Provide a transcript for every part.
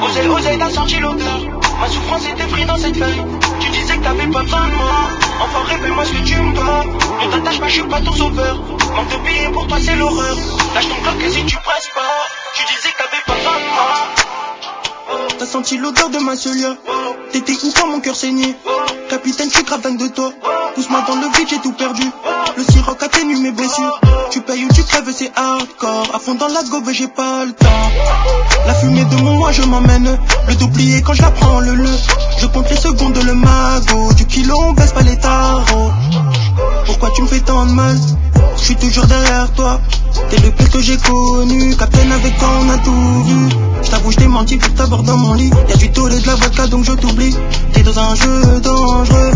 Oseille, t'as senti l'odeur. Ma souffrance était prise dans cette feuille. Tu disais que t'avais pas besoin de moi. Enfin, répète-moi ce que tu me dois. Ne t'attache pas, je suis pas ton sauveur. Manque de billets pour toi, c'est l'horreur. Lâche ton bloc et si tu presses pas. Tu disais que t'avais pas besoin de moi. T'as senti l'odeur de ma seule. T'étais où quand mon cœur saignait? Capitaine, je suis grave dingue de toi. Pousse-moi dans le vide, j'ai tout perdu. Le siroc atténue mes blessures. Tu payes ou tu crèves, c'est hardcore. À fond dans la gobe, j'ai pas le temps. La fumée de mon moi, je m'emmène. Le doublier quand je la prends, le. Je compte les secondes, le magot. Du kilo, on baisse pas les tarots. Pourquoi tu me fais tant de mal? Je suis toujours derrière toi. T'es le pire que j'ai connu. Capitaine, avec toi on a tout vu. J't'avoue, j't'ai menti pour t'avoir dans mon lit. Y'a du toll et de la vodka donc je t'oublie. T'es dans un jeu dangereux.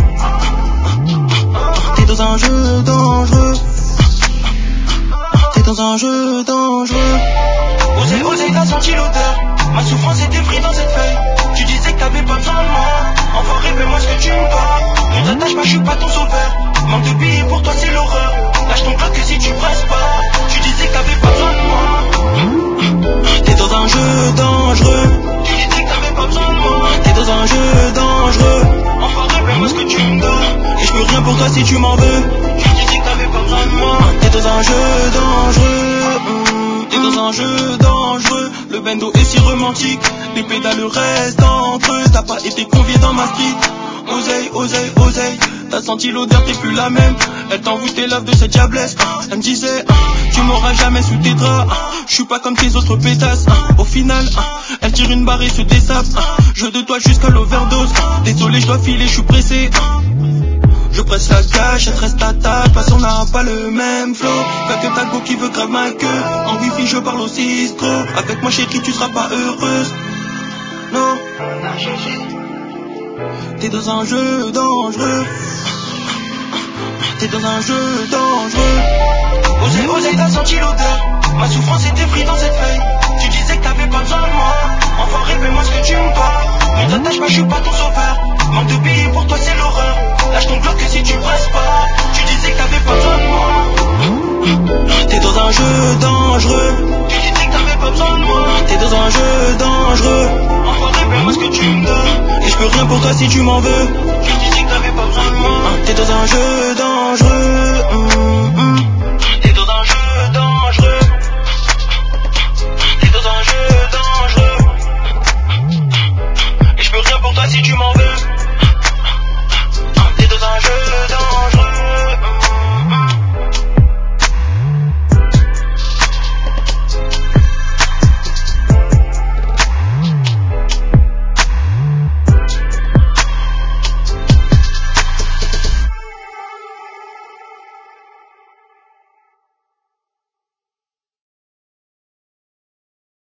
T'es dans un jeu dangereux. T'es dans un jeu dangereux. Oseille, t'as senti l'odeur. Ma souffrance était prise dans cette feuille. Tu disais que t'avais pas besoin de moi. Enfin, répète-moi ce que tu me dois. Ne t'attache pas, je suis pas ton sauveur. Manque de billets pour toi, c'est l'horreur. Lâche ton bloc et si tu presses pas. Tu disais que t'avais pas besoin de moi. T'es dans un jeu dangereux. Tu disais que t'avais pas besoin de moi. T'es dans un jeu dangereux. Enfin, répète-moi ce que tu me dois. Et je peux rien pour toi si tu m'en veux. Tu disais que t'avais pas besoin de moi. T'es dans un jeu dangereux. T'es dans un jeu dangereux. Le bendo est si romantique. Les pédales restent entre eux. T'as pas été convié dans ma street. Oseille. T'as senti l'odeur, t'es plus la même. Elle t'envoûte tes lèvres de cette diablesse. Elle me disait, tu m'auras jamais sous tes draps. Je suis pas comme tes autres pétasses. Au final, elle tire une barre et se dessape. Je de toi jusqu'à l'overdose. Désolé, je dois filer, je suis pressé. Je presse la gâche, elle reste à table, parce qu'on n'a pas le même flow. Pas que ta go qui veut grave ma queue. En wifi je parle aussi Cisco. Avec moi chérie tu seras pas heureuse. Non. T'es dans un jeu dangereux. T'es dans un jeu dangereux. Oseille, t'as senti l'odeur. Ma souffrance était prise dans cette feuille. Tu disais que t'avais pas besoin de moi. Enfin répète-moi ce que tu me dois. Ne t'attache pas, je suis pas ton sauveur. Manque de billets pour toi, c'est l'horreur. Lâche ton bloc et si tu presses pas. Tu disais que t'avais pas besoin de moi. T'es dans un jeu dangereux. Tu disais que t'avais pas besoin de moi. T'es dans un jeu dangereux. Enfin répète-moi ce que tu me dois. Et je peux rien pour toi si tu m'en veux.